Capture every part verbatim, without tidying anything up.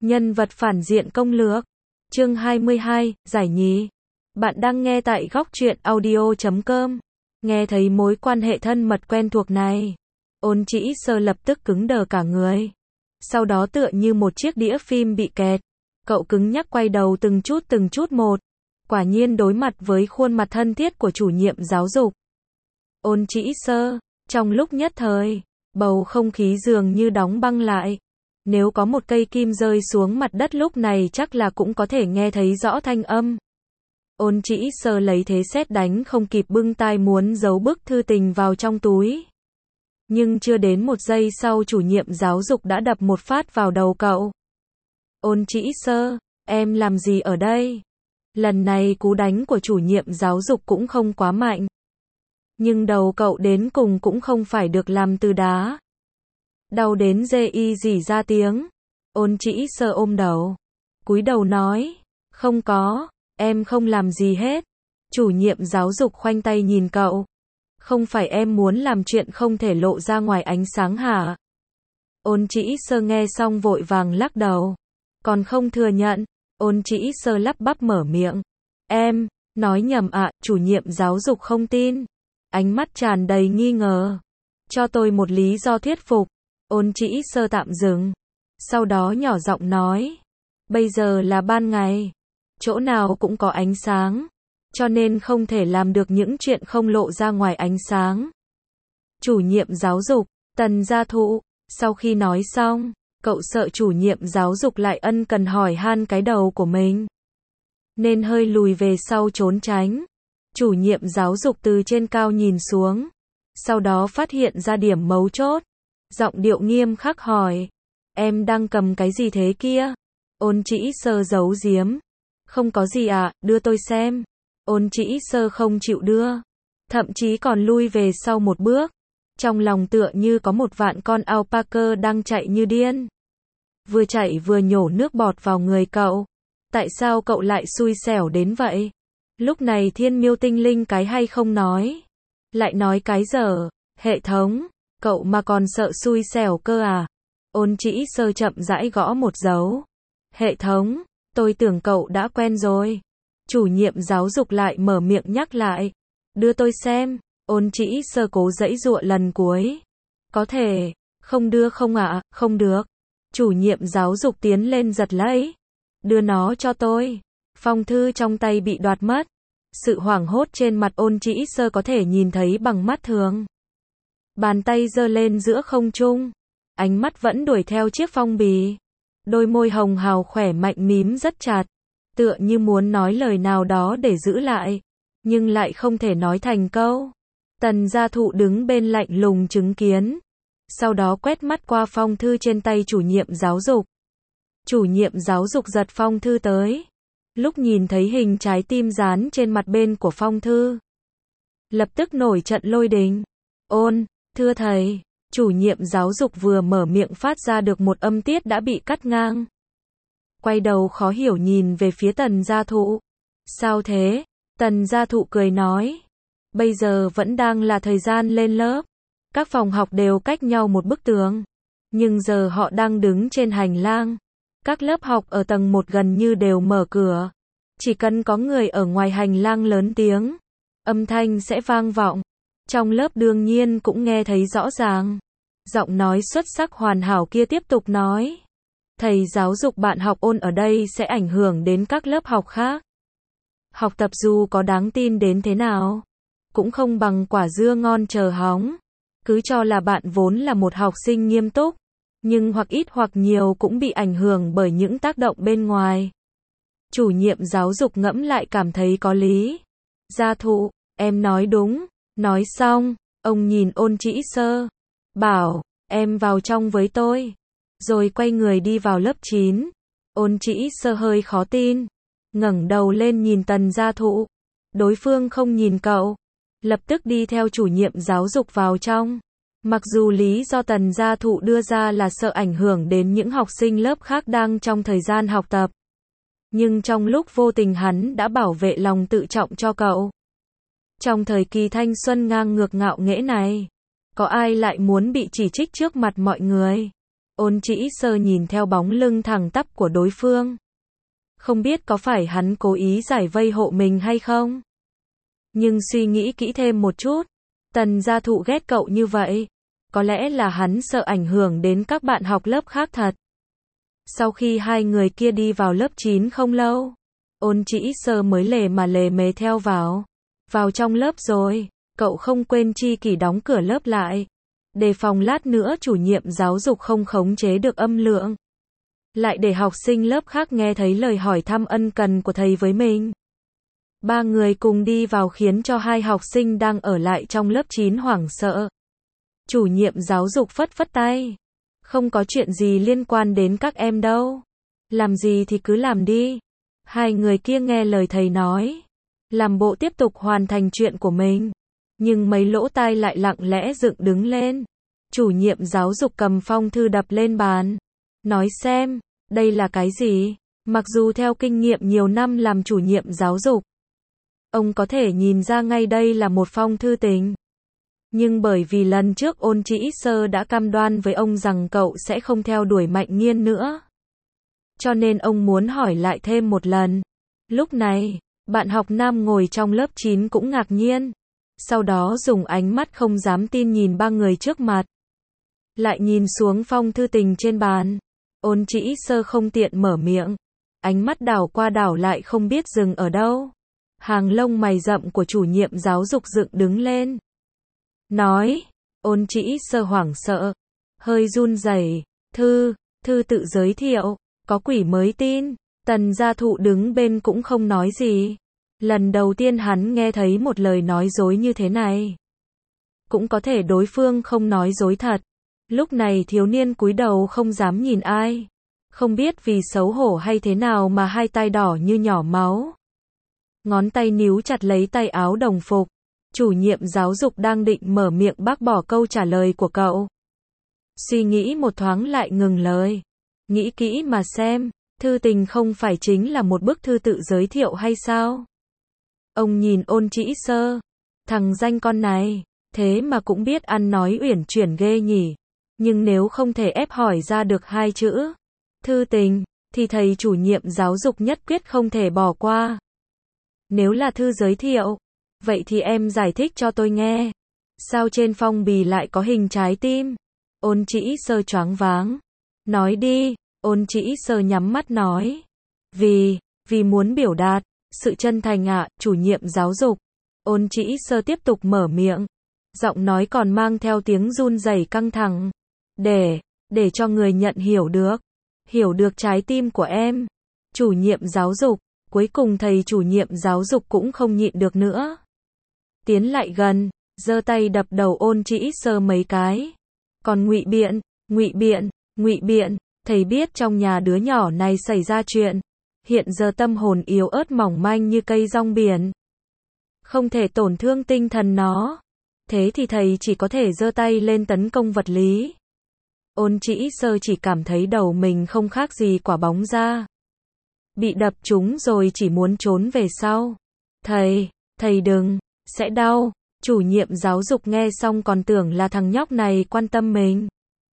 Nhân vật phản diện công lược. Chương hai mươi hai, giải nhì. Bạn đang nghe tại góc truyện audio chấm com. Nghe thấy mối quan hệ thân mật quen thuộc này, Ôn Chỉ Sơ lập tức cứng đờ cả người. Sau đó tựa như một chiếc đĩa phim bị kẹt, cậu cứng nhắc quay đầu từng chút từng chút một. Quả nhiên đối mặt với khuôn mặt thân thiết của chủ nhiệm giáo dục Ôn Chỉ Sơ, trong lúc nhất thời, bầu không khí dường như đóng băng lại. Nếu có một cây kim rơi xuống mặt đất lúc này chắc là cũng có thể nghe thấy rõ thanh âm. Ôn Chỉ Sơ lấy thế sét đánh không kịp bưng tai muốn giấu bức thư tình vào trong túi. Nhưng chưa đến một giây sau chủ nhiệm giáo dục đã đập một phát vào đầu cậu. Ôn Chỉ Sơ, em làm gì ở đây? Lần này cú đánh của chủ nhiệm giáo dục cũng không quá mạnh. Nhưng đầu cậu đến cùng cũng không phải được làm từ đá. Đau đến dê y rỉ ra tiếng. Ôn Chỉ Sơ ôm đầu, cúi đầu nói, không có, em không làm gì hết. Chủ nhiệm giáo dục khoanh tay nhìn cậu. Không phải em muốn làm chuyện không thể lộ ra ngoài ánh sáng hả? Ôn Chỉ Sơ nghe xong vội vàng lắc đầu. Còn không thừa nhận. Ôn Chỉ Sơ lắp bắp mở miệng. Em, nói nhầm ạ, chủ nhiệm giáo dục không tin. Ánh mắt tràn đầy nghi ngờ. Cho tôi một lý do thuyết phục. Ôn Chỉ Sơ tạm dừng. Sau đó nhỏ giọng nói. Bây giờ là ban ngày. Chỗ nào cũng có ánh sáng. Cho nên không thể làm được những chuyện không lộ ra ngoài ánh sáng. Chủ nhiệm giáo dục, Tần Gia Thụ. Sau khi nói xong, cậu sợ chủ nhiệm giáo dục lại ân cần hỏi han cái đầu của mình, nên hơi lùi về sau trốn tránh. Chủ nhiệm giáo dục từ trên cao nhìn xuống. Sau đó phát hiện ra điểm mấu chốt. Giọng điệu nghiêm khắc hỏi. Em đang cầm cái gì thế kia? Ôn Chỉ Sơ giấu giếm. Không có gì ạ, à, đưa tôi xem. Ôn Chỉ Sơ không chịu đưa. Thậm chí còn lui về sau một bước. Trong lòng tựa như có một vạn con alpaca đang chạy như điên. Vừa chạy vừa nhổ nước bọt vào người cậu. Tại sao cậu lại xui xẻo đến vậy? Lúc này thiên miêu tinh linh cái hay không nói. Lại nói cái dở. Hệ thống, cậu mà còn sợ xui xẻo cơ à? Ôn Chỉ Sơ chậm rãi gõ một dấu. Hệ thống, tôi tưởng cậu đã quen rồi. Chủ nhiệm giáo dục lại mở miệng nhắc lại. Đưa tôi xem. Ôn Chỉ Sơ cố giãy giụa lần cuối. Có thể, không đưa không ạ, à? Không được. Chủ nhiệm giáo dục tiến lên giật lấy. Đưa nó cho tôi. Phong thư trong tay bị đoạt mất. Sự hoảng hốt trên mặt Ôn Chỉ Sơ có thể nhìn thấy bằng mắt thường. Bàn tay giơ lên giữa không trung. Ánh mắt vẫn đuổi theo chiếc phong bì. Đôi môi hồng hào khỏe mạnh mím rất chặt. Tựa như muốn nói lời nào đó để giữ lại. Nhưng lại không thể nói thành câu. Tần Gia Thụ đứng bên lạnh lùng chứng kiến. Sau đó quét mắt qua phong thư trên tay chủ nhiệm giáo dục. Chủ nhiệm giáo dục giật phong thư tới. Lúc nhìn thấy hình trái tim dán trên mặt bên của phong thư, lập tức nổi trận lôi đình. Ôn, thưa thầy. Chủ nhiệm giáo dục vừa mở miệng phát ra được một âm tiết đã bị cắt ngang. Quay đầu khó hiểu nhìn về phía Tần Gia Thụ. Sao thế? Tần Gia Thụ cười nói. Bây giờ vẫn đang là thời gian lên lớp. Các phòng học đều cách nhau một bức tường. Nhưng giờ họ đang đứng trên hành lang. Các lớp học ở tầng một gần như đều mở cửa. Chỉ cần có người ở ngoài hành lang lớn tiếng, âm thanh sẽ vang vọng. Trong lớp đương nhiên cũng nghe thấy rõ ràng. Giọng nói xuất sắc hoàn hảo kia tiếp tục nói. Thầy giáo dục bạn học Ôn ở đây sẽ ảnh hưởng đến các lớp học khác. Học tập dù có đáng tin đến thế nào, cũng không bằng quả dưa ngon chờ hóng. Cứ cho là bạn vốn là một học sinh nghiêm túc, nhưng hoặc ít hoặc nhiều cũng bị ảnh hưởng bởi những tác động bên ngoài. Chủ nhiệm giáo dục ngẫm lại cảm thấy có lý. Gia Thụ, em nói đúng. Nói xong, ông nhìn Ôn Chỉ Sơ. Bảo, em vào trong với tôi. Rồi quay người đi vào lớp chín. Ôn Chỉ Sơ hơi khó tin. Ngẩng đầu lên nhìn Tần Gia Thụ. Đối phương không nhìn cậu. Lập tức đi theo chủ nhiệm giáo dục vào trong. Mặc dù lý do Tần Gia Thụ đưa ra là sợ ảnh hưởng đến những học sinh lớp khác đang trong thời gian học tập. Nhưng trong lúc vô tình hắn đã bảo vệ lòng tự trọng cho cậu. Trong thời kỳ thanh xuân ngang ngược ngạo nghễ này, có ai lại muốn bị chỉ trích trước mặt mọi người? Ôn Chỉ Sơ nhìn theo bóng lưng thẳng tắp của đối phương. Không biết có phải hắn cố ý giải vây hộ mình hay không? Nhưng suy nghĩ kỹ thêm một chút, Tần Gia Thụ ghét cậu như vậy, có lẽ là hắn sợ ảnh hưởng đến các bạn học lớp khác thật. Sau khi hai người kia đi vào lớp chín không lâu, Ôn Chỉ Sơ mới lề mà lề mề theo vào. Vào trong lớp rồi, cậu không quên chi kỷ đóng cửa lớp lại, đề phòng lát nữa chủ nhiệm giáo dục không khống chế được âm lượng, lại để học sinh lớp khác nghe thấy lời hỏi thăm ân cần của thầy với mình. Ba người cùng đi vào khiến cho hai học sinh đang ở lại trong lớp chín hoảng sợ. Chủ nhiệm giáo dục phất phất tay. Không có chuyện gì liên quan đến các em đâu. Làm gì thì cứ làm đi. Hai người kia nghe lời thầy nói, làm bộ tiếp tục hoàn thành chuyện của mình. Nhưng mấy lỗ tai lại lặng lẽ dựng đứng lên. Chủ nhiệm giáo dục cầm phong thư đập lên bàn. Nói xem, đây là cái gì? Mặc dù theo kinh nghiệm nhiều năm làm chủ nhiệm giáo dục, ông có thể nhìn ra ngay đây là một phong thư tình. Nhưng bởi vì lần trước Ôn Chỉ Sơ đã cam đoan với ông rằng cậu sẽ không theo đuổi Mạnh Nghiên nữa, cho nên ông muốn hỏi lại thêm một lần. Lúc này, bạn học nam ngồi trong lớp chín cũng ngạc nhiên. Sau đó dùng ánh mắt không dám tin nhìn ba người trước mặt. Lại nhìn xuống phong thư tình trên bàn. Ôn Chỉ Sơ không tiện mở miệng. Ánh mắt đảo qua đảo lại không biết dừng ở đâu. Hàng lông mày rậm của chủ nhiệm giáo dục dựng đứng lên. Nói, Ôn Chỉ Sơ hoảng sợ, hơi run rẩy, thư, thư tự giới thiệu, có quỷ mới tin. Tần Gia Thụ đứng bên cũng không nói gì. Lần đầu tiên hắn nghe thấy một lời nói dối như thế này. Cũng có thể đối phương không nói dối thật. Lúc này thiếu niên cúi đầu không dám nhìn ai. Không biết vì xấu hổ hay thế nào mà hai tay đỏ như nhỏ máu. Ngón tay níu chặt lấy tay áo đồng phục. Chủ nhiệm giáo dục đang định mở miệng bác bỏ câu trả lời của cậu. Suy nghĩ một thoáng lại ngừng lời. Nghĩ kỹ mà xem, thư tình không phải chính là một bức thư tự giới thiệu hay sao? Ông nhìn Ôn Chỉ Sơ. Thằng danh con này, thế mà cũng biết ăn nói uyển chuyển ghê nhỉ. Nhưng nếu không thể ép hỏi ra được hai chữ thư tình, thì thầy chủ nhiệm giáo dục nhất quyết không thể bỏ qua. Nếu là thư giới thiệu, vậy thì em giải thích cho tôi nghe. Sao trên phong bì lại có hình trái tim? Ôn Chỉ Sơ choáng váng. Nói đi, Ôn Chỉ Sơ nhắm mắt nói. Vì, vì muốn biểu đạt sự chân thành ạ, à, chủ nhiệm giáo dục. Ôn Chỉ Sơ tiếp tục mở miệng. Giọng nói còn mang theo tiếng run rẩy căng thẳng. Để, để cho người nhận hiểu được. Hiểu được trái tim của em. Chủ nhiệm giáo dục. Cuối cùng thầy chủ nhiệm giáo dục cũng không nhịn được nữa. Tiến lại gần, giơ tay đập đầu Ôn Chỉ Sơ mấy cái. Còn ngụy biện, ngụy biện, ngụy biện, thầy biết trong nhà đứa nhỏ này xảy ra chuyện. Hiện giờ tâm hồn yếu ớt mỏng manh như cây rong biển. Không thể tổn thương tinh thần nó. Thế thì thầy chỉ có thể giơ tay lên tấn công vật lý. Ôn Chỉ Sơ chỉ cảm thấy đầu mình không khác gì quả bóng ra. Bị đập trúng rồi chỉ muốn trốn về sau. Thầy, thầy đừng, sẽ đau. Chủ nhiệm giáo dục nghe xong còn tưởng là thằng nhóc này quan tâm mình.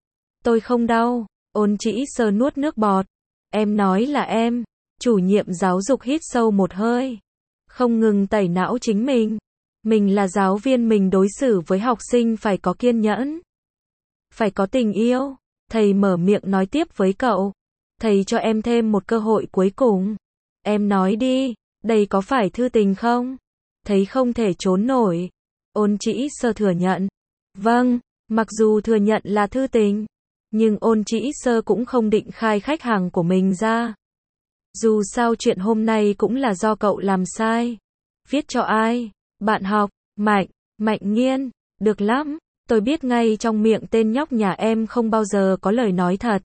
Tôi không đau. Ôn Chỉ Sơ nuốt nước bọt. Em nói là em. Chủ nhiệm giáo dục hít sâu một hơi. Không ngừng tẩy não chính mình. Mình là giáo viên, mình đối xử với học sinh phải có kiên nhẫn. Phải có tình yêu. Thầy mở miệng nói tiếp với cậu. Thầy cho em thêm một cơ hội cuối cùng. Em nói đi, đây có phải thư tình không? Thấy không thể trốn nổi. Ôn Chỉ Sơ thừa nhận. Vâng, mặc dù thừa nhận là thư tình, nhưng Ôn Chỉ Sơ cũng không định khai khách hàng của mình ra. Dù sao chuyện hôm nay cũng là do cậu làm sai. Viết cho ai? Bạn học, Mạnh, Mạnh Nghiên. Được lắm, tôi biết ngay trong miệng tên nhóc nhà em không bao giờ có lời nói thật.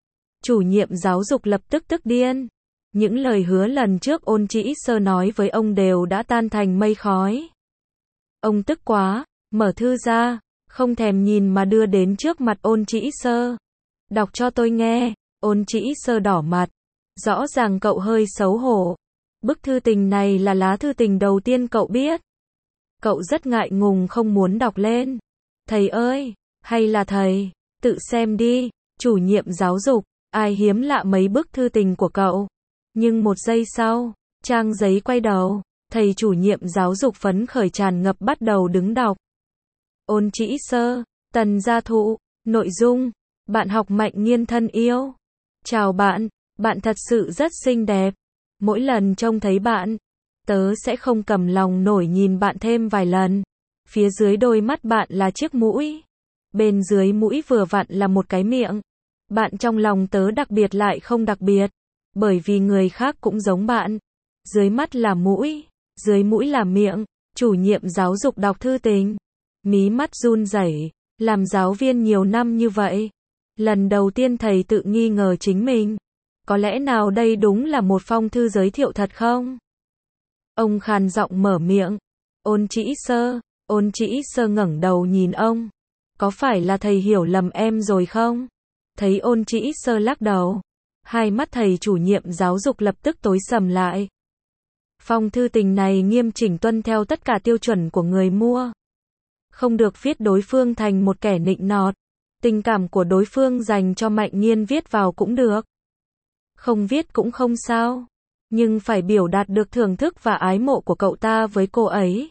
Chủ nhiệm giáo dục lập tức tức điên. Những lời hứa lần trước Ôn Chỉ Sơ nói với ông đều đã tan thành mây khói. Ông tức quá, mở thư ra, không thèm nhìn mà đưa đến trước mặt Ôn Chỉ Sơ. Đọc cho tôi nghe. Ôn Chỉ Sơ đỏ mặt. Rõ ràng cậu hơi xấu hổ. Bức thư tình này là lá thư tình đầu tiên cậu biết. Cậu rất ngại ngùng không muốn đọc lên. Thầy ơi, hay là thầy, tự xem đi. Chủ nhiệm giáo dục, ai hiếm lạ mấy bức thư tình của cậu. Nhưng một giây sau, trang giấy quay đầu, thầy chủ nhiệm giáo dục phấn khởi tràn ngập bắt đầu đứng đọc. Ôn Trĩ Sơ, Tần Gia Thụ, nội dung, bạn học Mạnh Nghiên thân yêu. Chào bạn, bạn thật sự rất xinh đẹp. Mỗi lần trông thấy bạn, tớ sẽ không cầm lòng nổi nhìn bạn thêm vài lần. Phía dưới đôi mắt bạn là chiếc mũi. Bên dưới mũi vừa vặn là một cái miệng. Bạn trong lòng tớ đặc biệt lại không đặc biệt. Bởi vì người khác cũng giống bạn. Dưới mắt là mũi, dưới mũi là miệng. Chủ nhiệm giáo dục đọc thư tình. Mí mắt run rẩy. Làm giáo viên nhiều năm như vậy. Lần đầu tiên thầy tự nghi ngờ chính mình. Có lẽ nào đây đúng là một phong thư giới thiệu thật không? Ông khàn giọng mở miệng. Ôn Trĩ Sơ, Ôn Trĩ Sơ ngẩng đầu nhìn ông. Có phải là thầy hiểu lầm em rồi không? Thấy Ôn Trĩ Sơ lắc đầu. Hai mắt thầy chủ nhiệm giáo dục lập tức tối sầm lại. Phong thư tình này nghiêm chỉnh tuân theo tất cả tiêu chuẩn của người mua. Không được viết đối phương thành một kẻ nịnh nọt. Tình cảm của đối phương dành cho Mạnh Nghiên viết vào cũng được. Không viết cũng không sao. Nhưng phải biểu đạt được thưởng thức và ái mộ của cậu ta với cô ấy.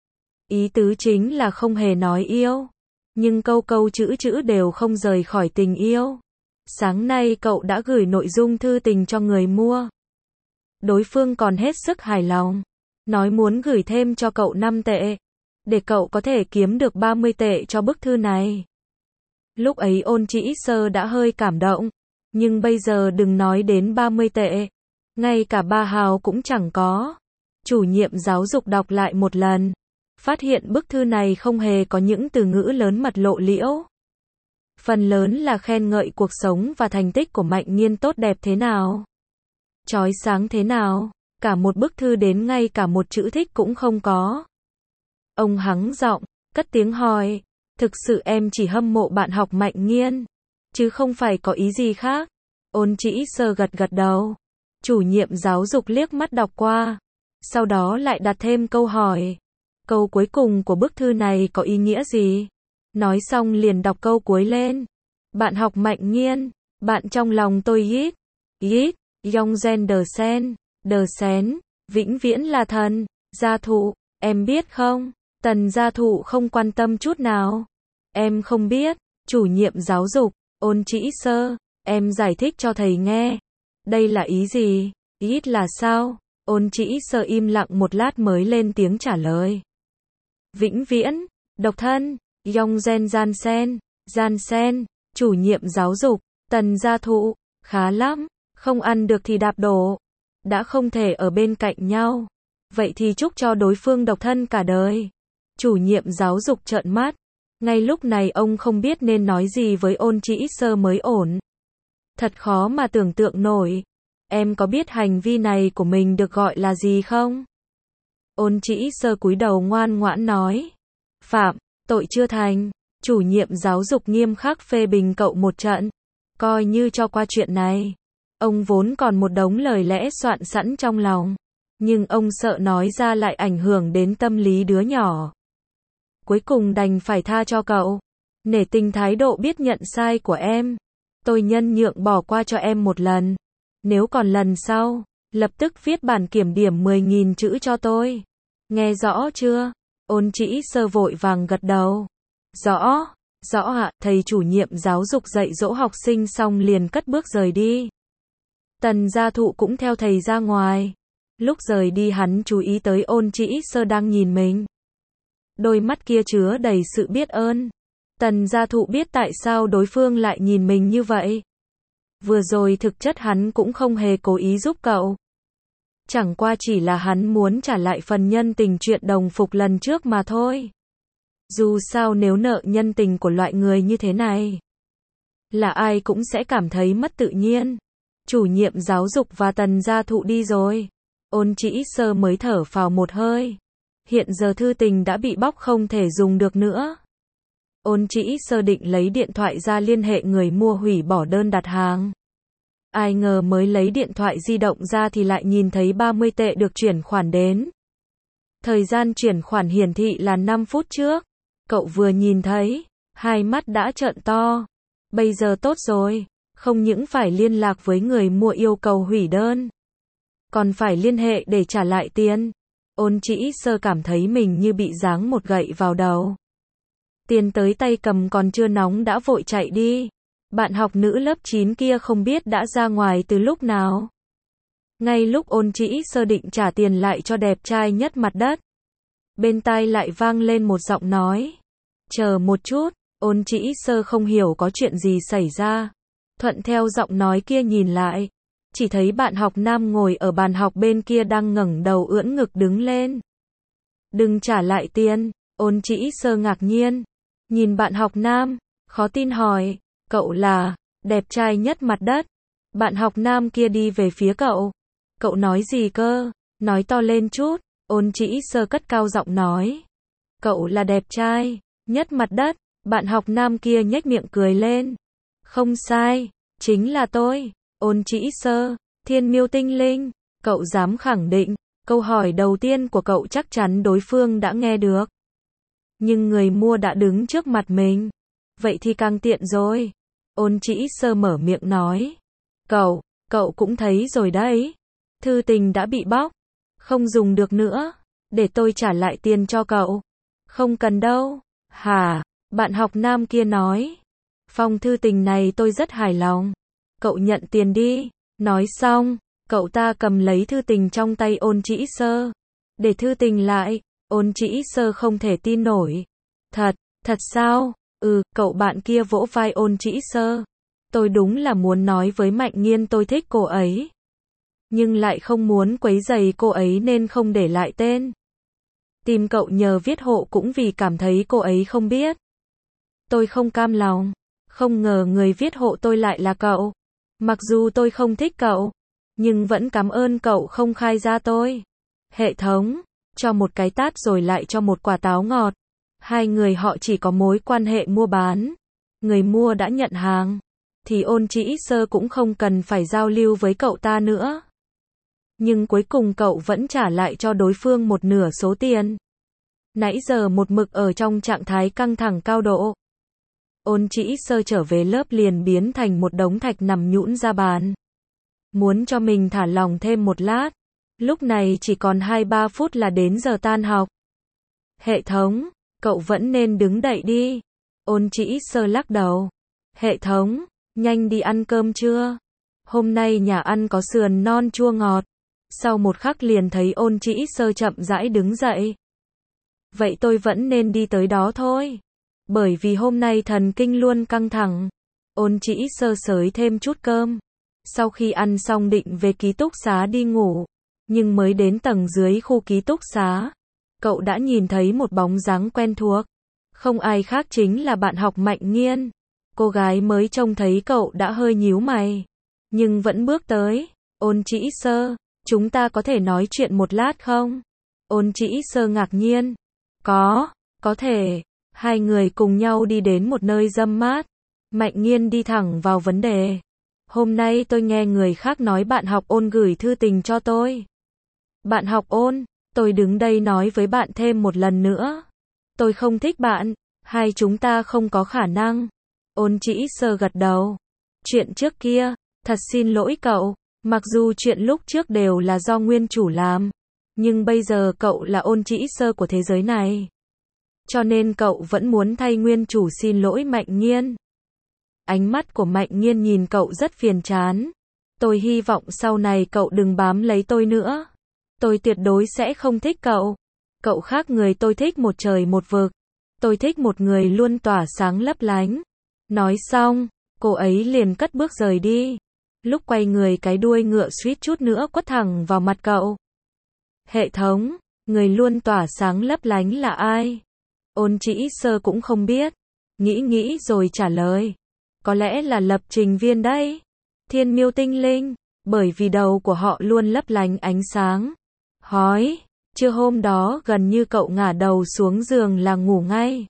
Ý tứ chính là không hề nói yêu. Nhưng câu câu chữ chữ đều không rời khỏi tình yêu. Sáng nay cậu đã gửi nội dung thư tình cho người mua. Đối phương còn hết sức hài lòng. Nói muốn gửi thêm cho cậu năm tệ. Để cậu có thể kiếm được ba mươi tệ cho bức thư này. Lúc ấy Ôn Trĩ Sơ đã hơi cảm động. Nhưng bây giờ đừng nói đến ba mươi tệ. Ngay cả ba hào cũng chẳng có. Chủ nhiệm giáo dục đọc lại một lần. Phát hiện bức thư này không hề có những từ ngữ lớn mật lộ liễu. Phần lớn là khen ngợi cuộc sống và thành tích của Mạnh Nghiên tốt đẹp thế nào. Chói sáng thế nào. Cả một bức thư đến ngay cả một chữ thích cũng không có. Ông hắng giọng, cất tiếng hỏi. Thực sự em chỉ hâm mộ bạn học Mạnh Nghiên. Chứ không phải có ý gì khác. Ôn Trĩ Sơ gật gật đầu. Chủ nhiệm giáo dục liếc mắt đọc qua. Sau đó lại đặt thêm câu hỏi. Câu cuối cùng của bức thư này có ý nghĩa gì? Nói xong liền đọc câu cuối lên. Bạn học Mạnh Nghiên. Bạn trong lòng tôi ít. Ít. Yong gen đờ sen. Đờ xén. Vĩnh viễn là thần. Gia Thụ. Em biết không? Tần Gia Thụ không quan tâm chút nào. Em không biết. Chủ nhiệm giáo dục. Ôn Trĩ Sơ. Em giải thích cho thầy nghe. Đây là ý gì? Ít là sao? Ôn Trĩ Sơ im lặng một lát mới lên tiếng trả lời. Vĩnh viễn. Độc thân. Yong gen gian sen. Gian sen. Chủ nhiệm giáo dục. Tần Gia Thụ. Khá lắm. Không ăn được thì đạp đổ. Đã không thể ở bên cạnh nhau. Vậy thì chúc cho đối phương độc thân cả đời. Chủ nhiệm giáo dục trợn mắt. Ngay lúc này ông không biết nên nói gì với Ôn Trĩ Sơ mới ổn. Thật khó mà tưởng tượng nổi. Em có biết hành vi này của mình được gọi là gì không? Ôn Trĩ Sơ cúi đầu ngoan ngoãn nói. Phạm, tội chưa thành. Chủ nhiệm giáo dục nghiêm khắc phê bình cậu một trận. Coi như cho qua chuyện này. Ông vốn còn một đống lời lẽ soạn sẵn trong lòng. Nhưng ông sợ nói ra lại ảnh hưởng đến tâm lý đứa nhỏ. Cuối cùng đành phải tha cho cậu. Nể tình thái độ biết nhận sai của em. Tôi nhân nhượng bỏ qua cho em một lần. Nếu còn lần sau, lập tức viết bản kiểm điểm mười nghìn chữ cho tôi. Nghe rõ chưa? Ôn Trĩ Sơ vội vàng gật đầu. Rõ, rõ ạ. Thầy chủ nhiệm giáo dục dạy dỗ học sinh xong liền cất bước rời đi. Tần Gia Thụ cũng theo thầy ra ngoài. Lúc rời đi hắn chú ý tới Ôn Trĩ Sơ đang nhìn mình. Đôi mắt kia chứa đầy sự biết ơn. Tần Gia Thụ biết tại sao đối phương lại nhìn mình như vậy. Vừa rồi thực chất hắn cũng không hề cố ý giúp cậu. Chẳng qua chỉ là hắn muốn trả lại phần nhân tình chuyện đồng phục lần trước mà thôi. Dù sao nếu nợ nhân tình của loại người như thế này, là ai cũng sẽ cảm thấy mất tự nhiên. Chủ nhiệm giáo dục và Tần Gia Thụ đi rồi. Ôn Trĩ Sơ mới thở phào một hơi. Hiện giờ thư tình đã bị bóc không thể dùng được nữa. Ôn Trĩ Sơ định lấy điện thoại ra liên hệ người mua hủy bỏ đơn đặt hàng. Ai ngờ mới lấy điện thoại di động ra thì lại nhìn thấy ba mươi tệ được chuyển khoản đến. Thời gian chuyển khoản hiển thị là năm phút trước. Cậu vừa nhìn thấy, hai mắt đã trợn to. Bây giờ tốt rồi, không những phải liên lạc với người mua yêu cầu hủy đơn, còn phải liên hệ để trả lại tiền. Ôn Chỉ Sơ cảm thấy mình như bị giáng một gậy vào đầu. Tiền tới tay cầm còn chưa nóng đã vội chạy đi. Bạn học nữ lớp chín kia không biết đã ra ngoài từ lúc nào. Ngay lúc Ôn Chỉ Sơ định trả tiền lại cho đẹp trai nhất mặt đất, bên tai lại vang lên một giọng nói. Chờ một chút, Ôn Chỉ Sơ không hiểu có chuyện gì xảy ra. Thuận theo giọng nói kia nhìn lại, chỉ thấy bạn học nam ngồi ở bàn học bên kia đang ngẩng đầu ưỡn ngực đứng lên. Đừng trả lại tiền. Ôn Chỉ Sơ ngạc nhiên, nhìn bạn học nam, khó tin hỏi, cậu là đẹp trai nhất mặt đất? Bạn học nam kia đi về phía cậu. Cậu nói gì cơ? Nói to lên chút. Ôn Chỉ Sơ cất cao giọng nói. Cậu là đẹp trai nhất mặt đất. Bạn học nam kia nhếch miệng cười lên. Không sai, chính là tôi. Ôn Chỉ Sơ, Thiên Miêu Tinh Linh, cậu dám khẳng định, câu hỏi đầu tiên của cậu chắc chắn đối phương đã nghe được. Nhưng người mua đã đứng trước mặt mình. Vậy thì càng tiện rồi. Ôn Chỉ Sơ mở miệng nói. Cậu, cậu cũng thấy rồi đấy. Thư tình đã bị bóc. Không dùng được nữa. Để tôi trả lại tiền cho cậu. Không cần đâu. Hả? Bạn học nam kia nói. Phong thư tình này tôi rất hài lòng. Cậu nhận tiền đi. Nói xong, cậu ta cầm lấy thư tình trong tay Ôn Chỉ Sơ. Để thư tình lại. Ôn Chỉ Sơ không thể tin nổi. Thật, thật sao? Ừ, cậu bạn kia vỗ vai Ôn Chỉ Sơ. Tôi đúng là muốn nói với Mạnh Nghiên tôi thích cô ấy. Nhưng lại không muốn quấy rầy cô ấy nên không để lại tên. Tìm cậu nhờ viết hộ cũng vì cảm thấy cô ấy không biết. Tôi không cam lòng. Không ngờ người viết hộ tôi lại là cậu. Mặc dù tôi không thích cậu, nhưng vẫn cảm ơn cậu không khai ra tôi. Hệ thống, cho một cái tát rồi lại cho một quả táo ngọt. Hai người họ chỉ có mối quan hệ mua bán. Người mua đã nhận hàng, thì Ôn Chỉ Sơ cũng không cần phải giao lưu với cậu ta nữa. Nhưng cuối cùng cậu vẫn trả lại cho đối phương một nửa số tiền. Nãy giờ một mực ở trong trạng thái căng thẳng cao độ. Ôn Chỉ Sơ trở về lớp liền biến thành một đống thạch nằm nhũn ra bàn. Muốn cho mình thả lỏng thêm một lát. Lúc này chỉ còn hai ba phút là đến giờ tan học. Hệ thống, cậu vẫn nên đứng dậy đi. Ôn Chỉ Sơ lắc đầu. Hệ thống, nhanh đi ăn cơm chưa? Hôm nay nhà ăn có sườn non chua ngọt. Sau một khắc liền thấy Ôn Chỉ Sơ chậm rãi đứng dậy. Vậy tôi vẫn nên đi tới đó thôi. Bởi vì hôm nay thần kinh luôn căng thẳng. Ôn Chỉ Sơ xới thêm chút cơm. Sau khi ăn xong định về ký túc xá đi ngủ. Nhưng mới đến tầng dưới khu ký túc xá, cậu đã nhìn thấy một bóng dáng quen thuộc. Không ai khác chính là bạn học Mạnh Nghiên. Cô gái mới trông thấy cậu đã hơi nhíu mày, nhưng vẫn bước tới. Ôn Chỉ Sơ, chúng ta có thể nói chuyện một lát không? Ôn Chỉ Sơ ngạc nhiên. Có, có thể. Hai người cùng nhau đi đến một nơi râm mát. Mạnh Nghiên đi thẳng vào vấn đề. Hôm nay tôi nghe người khác nói bạn học Ôn gửi thư tình cho tôi. Bạn học Ôn, tôi đứng đây nói với bạn thêm một lần nữa. Tôi không thích bạn, hai chúng ta không có khả năng. Ôn Chỉ Sơ gật đầu. Chuyện trước kia, thật xin lỗi cậu, mặc dù chuyện lúc trước đều là do nguyên chủ làm, nhưng bây giờ cậu là Ôn Chỉ Sơ của thế giới này. Cho nên cậu vẫn muốn thay nguyên chủ xin lỗi Mạnh Nghiên. Ánh mắt của Mạnh Nghiên nhìn cậu rất phiền chán. Tôi hy vọng sau này cậu đừng bám lấy tôi nữa. Tôi tuyệt đối sẽ không thích cậu. Cậu khác người tôi thích một trời một vực. Tôi thích một người luôn tỏa sáng lấp lánh. Nói xong, cô ấy liền cất bước rời đi. Lúc quay người cái đuôi ngựa suýt chút nữa quất thẳng vào mặt cậu. Hệ thống, người luôn tỏa sáng lấp lánh là ai? Ôn Chỉ Sơ cũng không biết. Nghĩ nghĩ rồi trả lời. Có lẽ là lập trình viên đấy. Thiên Miêu Tinh Linh, bởi vì đầu của họ luôn lấp lánh ánh sáng. Hói, trưa hôm đó gần như cậu ngả đầu xuống giường là ngủ ngay.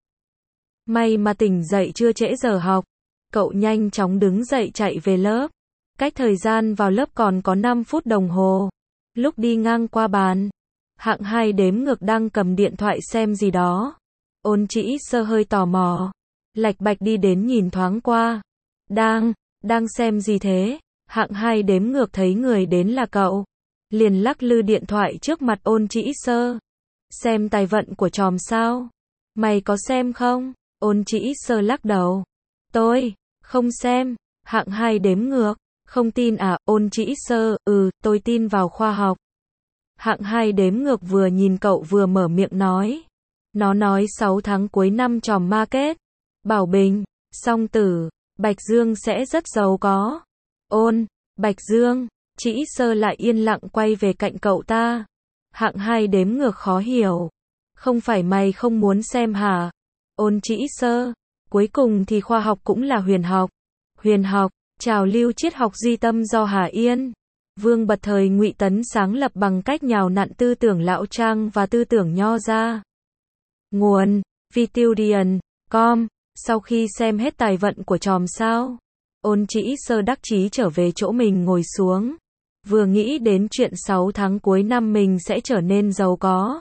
May mà tỉnh dậy chưa trễ giờ học. Cậu nhanh chóng đứng dậy chạy về lớp. Cách thời gian vào lớp còn có năm phút đồng hồ. Lúc đi ngang qua bàn, hạng hai đếm ngược đang cầm điện thoại xem gì đó. Ôn Chỉ Sơ hơi tò mò, lạch bạch đi đến nhìn thoáng qua. Đang, đang xem gì thế? Hạng hai đếm ngược thấy người đến là cậu. Liền lắc lư điện thoại trước mặt Ôn Chỉ Sơ. Xem tài vận của tròm sao? Mày có xem không? Ôn Chỉ Sơ lắc đầu. Tôi, không xem. Hạng hai đếm ngược. Không tin à? Ôn Chỉ Sơ, ừ, tôi tin vào khoa học. Hạng hai đếm ngược vừa nhìn cậu vừa mở miệng nói. Nó nói sáu tháng cuối năm tròm market, Bảo Bình, Song Tử, Bạch Dương sẽ rất giàu có. Ôn, Bạch Dương, Chỉ Sơ lại yên lặng quay về cạnh cậu ta. Hạng hai đếm ngược khó hiểu. Không phải mày không muốn xem hả? Ôn Chỉ Sơ, cuối cùng thì khoa học cũng là huyền học. Huyền học, trào lưu triết học duy tâm do Hà Yên, Vương Bật thời Ngụy Tấn sáng lập bằng cách nhào nặn tư tưởng lão trang và tư tưởng nho ra. Nguồn: Vitudian chấm com. Sau khi xem hết tài vận của tròm sao, Ôn Chỉ Sơ đắc chí trở về chỗ mình ngồi xuống. Vừa nghĩ đến chuyện sáu tháng cuối năm mình sẽ trở nên giàu có,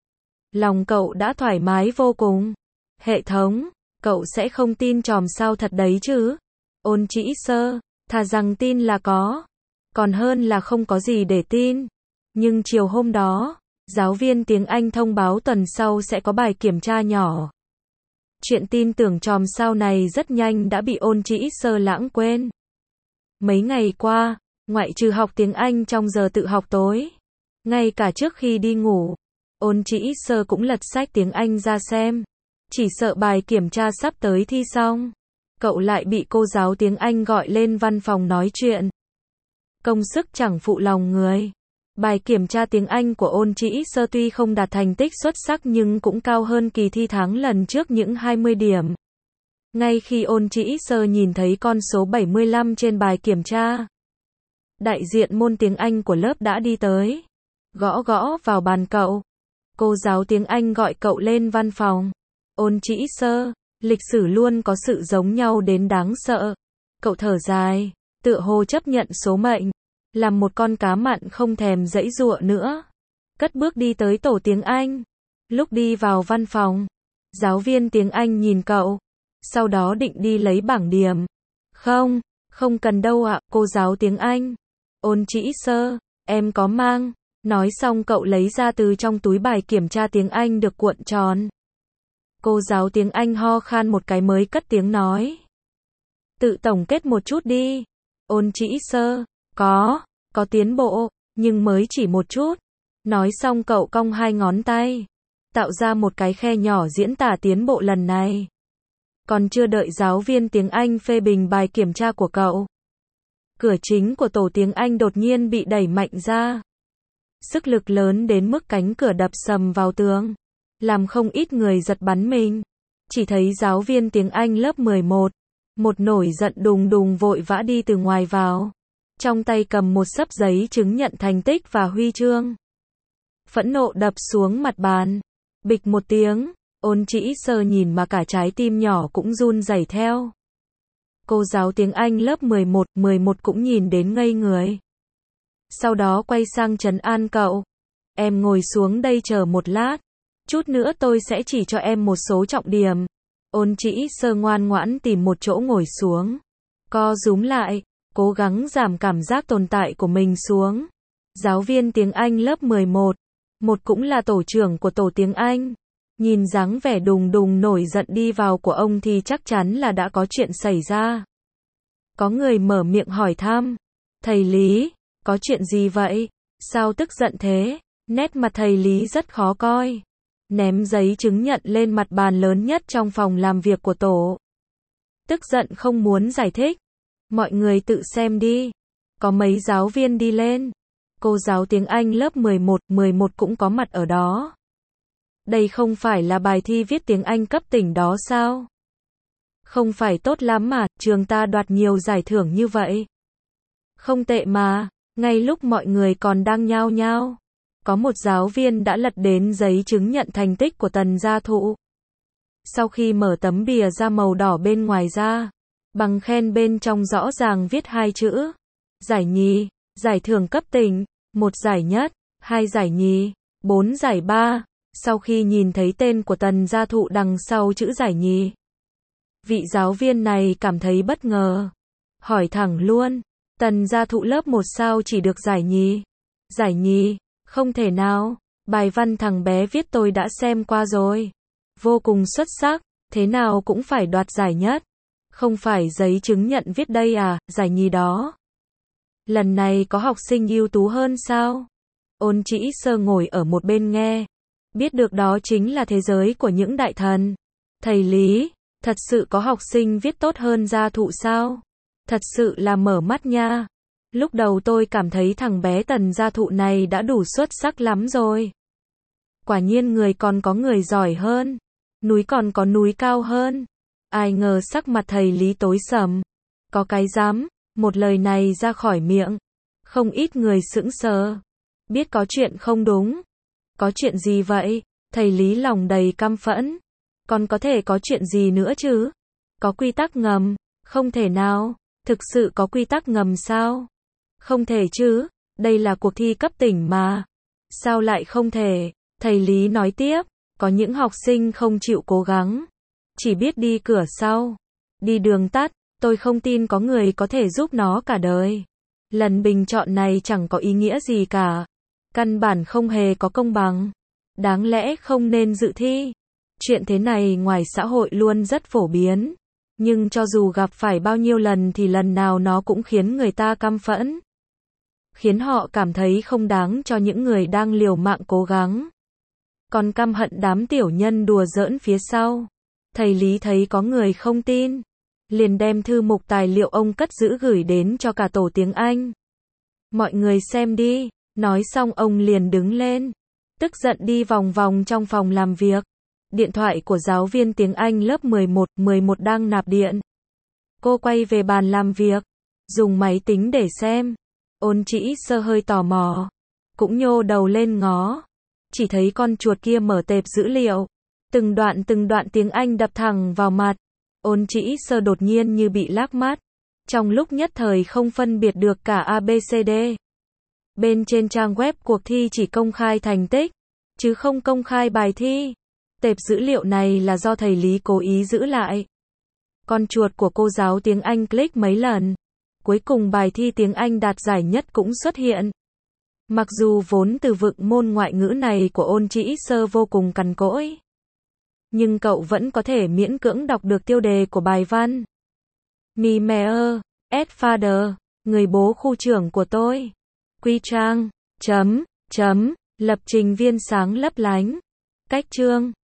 lòng cậu đã thoải mái vô cùng. Hệ thống, cậu sẽ không tin tròm sao thật đấy chứ? Ôn Chỉ Sơ, thà rằng tin là có, còn hơn là không có gì để tin. Nhưng chiều hôm đó, giáo viên tiếng Anh thông báo tuần sau sẽ có bài kiểm tra nhỏ. Chuyện tin tưởng tròm sao này rất nhanh đã bị Ôn Chỉ Sơ lãng quên. Mấy ngày qua, ngoại trừ học tiếng Anh trong giờ tự học tối, ngay cả trước khi đi ngủ, Ôn Chỉ Sơ cũng lật sách tiếng Anh ra xem. Chỉ sợ bài kiểm tra sắp tới thi xong, cậu lại bị cô giáo tiếng Anh gọi lên văn phòng nói chuyện. Công sức chẳng phụ lòng người. Bài kiểm tra tiếng Anh của Ôn Chỉ Sơ tuy không đạt thành tích xuất sắc nhưng cũng cao hơn kỳ thi tháng lần trước những hai mươi điểm. Ngay khi Ôn Chỉ Sơ nhìn thấy con số bảy mươi lăm trên bài kiểm tra, đại diện môn tiếng Anh của lớp đã đi tới, gõ gõ vào bàn cậu. Cô giáo tiếng Anh gọi cậu lên văn phòng. Ôn Chỉ Sơ, lịch sử luôn có sự giống nhau đến đáng sợ. Cậu thở dài, tựa hồ chấp nhận số mệnh, làm một con cá mặn không thèm giãy giụa nữa. Cất bước đi tới tổ tiếng Anh. Lúc đi vào văn phòng, giáo viên tiếng Anh nhìn cậu, sau đó định đi lấy bảng điểm. Không, không cần đâu ạ, cô giáo tiếng Anh. Ôn Chỉ Sơ, em có mang. Nói xong cậu lấy ra từ trong túi bài kiểm tra tiếng Anh được cuộn tròn. Cô giáo tiếng Anh ho khan một cái mới cất tiếng nói. Tự tổng kết một chút đi. Ôn Chỉ Sơ, có, có tiến bộ, nhưng mới chỉ một chút. Nói xong cậu cong hai ngón tay, tạo ra một cái khe nhỏ diễn tả tiến bộ lần này. Còn chưa đợi giáo viên tiếng Anh phê bình bài kiểm tra của cậu, cửa chính của tổ tiếng Anh đột nhiên bị đẩy mạnh ra. Sức lực lớn đến mức cánh cửa đập sầm vào tường, làm không ít người giật bắn mình. Chỉ thấy giáo viên tiếng Anh lớp mười một, một nổi giận đùng đùng vội vã đi từ ngoài vào, trong tay cầm một xấp giấy chứng nhận thành tích và huy chương. Phẫn nộ đập xuống mặt bàn, bịch một tiếng. Ôn Chỉ Sơ nhìn mà cả trái tim nhỏ cũng run rẩy theo. Cô giáo tiếng Anh lớp mười một, mười một cũng nhìn đến ngây người. Sau đó quay sang trấn an cậu. Em ngồi xuống đây chờ một lát, chút nữa tôi sẽ chỉ cho em một số trọng điểm. Ôn Chỉ Sơ ngoan ngoãn tìm một chỗ ngồi xuống, co rúm lại, cố gắng giảm cảm giác tồn tại của mình xuống. Giáo viên tiếng Anh lớp mười một, một cũng là tổ trưởng của tổ tiếng Anh, nhìn dáng vẻ đùng đùng nổi giận đi vào của ông thì chắc chắn là đã có chuyện xảy ra. Có người mở miệng hỏi thăm. Thầy Lý, có chuyện gì vậy? Sao tức giận thế? Nét mặt thầy Lý rất khó coi. Ném giấy chứng nhận lên mặt bàn lớn nhất trong phòng làm việc của tổ. Tức giận không muốn giải thích. Mọi người tự xem đi. Có mấy giáo viên đi lên. Cô giáo tiếng Anh lớp mười một, mười một cũng có mặt ở đó. Đây không phải là bài thi viết tiếng Anh cấp tỉnh đó sao? Không phải tốt lắm mà, trường ta đoạt nhiều giải thưởng như vậy. Không tệ mà. Ngay lúc mọi người còn đang nhao nhao, có một giáo viên đã lật đến giấy chứng nhận thành tích của Tần Gia Thụ. Sau khi mở tấm bìa da màu đỏ bên ngoài ra, bằng khen bên trong rõ ràng viết hai chữ. Giải nhì, giải thưởng cấp tỉnh, một giải nhất, hai giải nhì, bốn giải ba. Sau khi nhìn thấy tên của Tần Gia Thụ đằng sau chữ giải nhì, vị giáo viên này cảm thấy bất ngờ. hỏi thẳng luôn. Tần gia thụ lớp một sao chỉ được giải nhì? Giải nhì? Không thể nào. Bài văn thằng bé viết tôi đã xem qua rồi. Vô cùng xuất sắc, thế nào cũng phải đoạt giải nhất. Không phải giấy chứng nhận viết đây à, giải nhì đó. Lần này có học sinh ưu tú hơn sao? Ôn Chỉ Sơ ngồi ở một bên nghe. Biết được đó chính là thế giới của những đại thần. Thầy Lý, thật sự có học sinh viết tốt hơn gia thụ sao? Thật sự là mở mắt nha. Lúc đầu tôi cảm thấy thằng bé Tần gia thụ này đã đủ xuất sắc lắm rồi. Quả nhiên người còn có người giỏi hơn. Núi còn có núi cao hơn. Ai ngờ sắc mặt thầy Lý tối sầm. Có cái dám, một lời này ra khỏi miệng. Không ít người sững sờ. Biết có chuyện không đúng. Có chuyện gì vậy? Thầy Lý lòng đầy căm phẫn. Còn có thể có chuyện gì nữa chứ? Có quy tắc ngầm? Không thể nào. Thực sự có quy tắc ngầm sao? Không thể chứ. Đây là cuộc thi cấp tỉnh mà. Sao lại không thể? Thầy Lý nói tiếp. Có những học sinh không chịu cố gắng. Chỉ biết đi cửa sau. Đi đường tắt. Tôi không tin có người có thể giúp nó cả đời. Lần bình chọn này chẳng có ý nghĩa gì cả. Căn bản không hề có công bằng. Đáng lẽ không nên dự thi. Chuyện thế này ngoài xã hội luôn rất phổ biến. Nhưng cho dù gặp phải bao nhiêu lần thì lần nào nó cũng khiến người ta căm phẫn. Khiến họ cảm thấy không đáng cho những người đang liều mạng cố gắng. Còn căm hận đám tiểu nhân đùa giỡn phía sau. Thầy Lý thấy có người không tin. Liền đem thư mục tài liệu ông cất giữ gửi đến cho cả tổ tiếng Anh. Mọi người xem đi. Nói xong ông liền đứng lên. Tức giận đi vòng vòng trong phòng làm việc. Điện thoại của giáo viên tiếng Anh lớp mười một, mười một đang nạp điện. Cô quay về bàn làm việc. Dùng máy tính để xem. Ôn Chỉ Sơ hơi tò mò. Cũng nhô đầu lên ngó. Chỉ thấy con chuột kia mở tệp dữ liệu. Từng đoạn từng đoạn tiếng Anh đập thẳng vào mặt. Ôn Chỉ Sơ đột nhiên như bị lác mắt. Trong lúc nhất thời không phân biệt được cả A B C D. Bên trên trang web cuộc thi chỉ công khai thành tích, chứ không công khai bài thi. Tệp dữ liệu này là do thầy Lý cố ý giữ lại. Con chuột của cô giáo tiếng Anh click mấy lần. Cuối cùng bài thi tiếng Anh đạt giải nhất cũng xuất hiện. Mặc dù vốn từ vựng môn ngoại ngữ này của Ôn Chỉ Sơ vô cùng cằn cỗi. Nhưng cậu vẫn có thể miễn cưỡng đọc được tiêu đề của bài văn. Me Meyer, as father, người bố khu trưởng của tôi. Quy trang, chấm, chấm, lập trình viên sáng lấp lánh. Cách chương.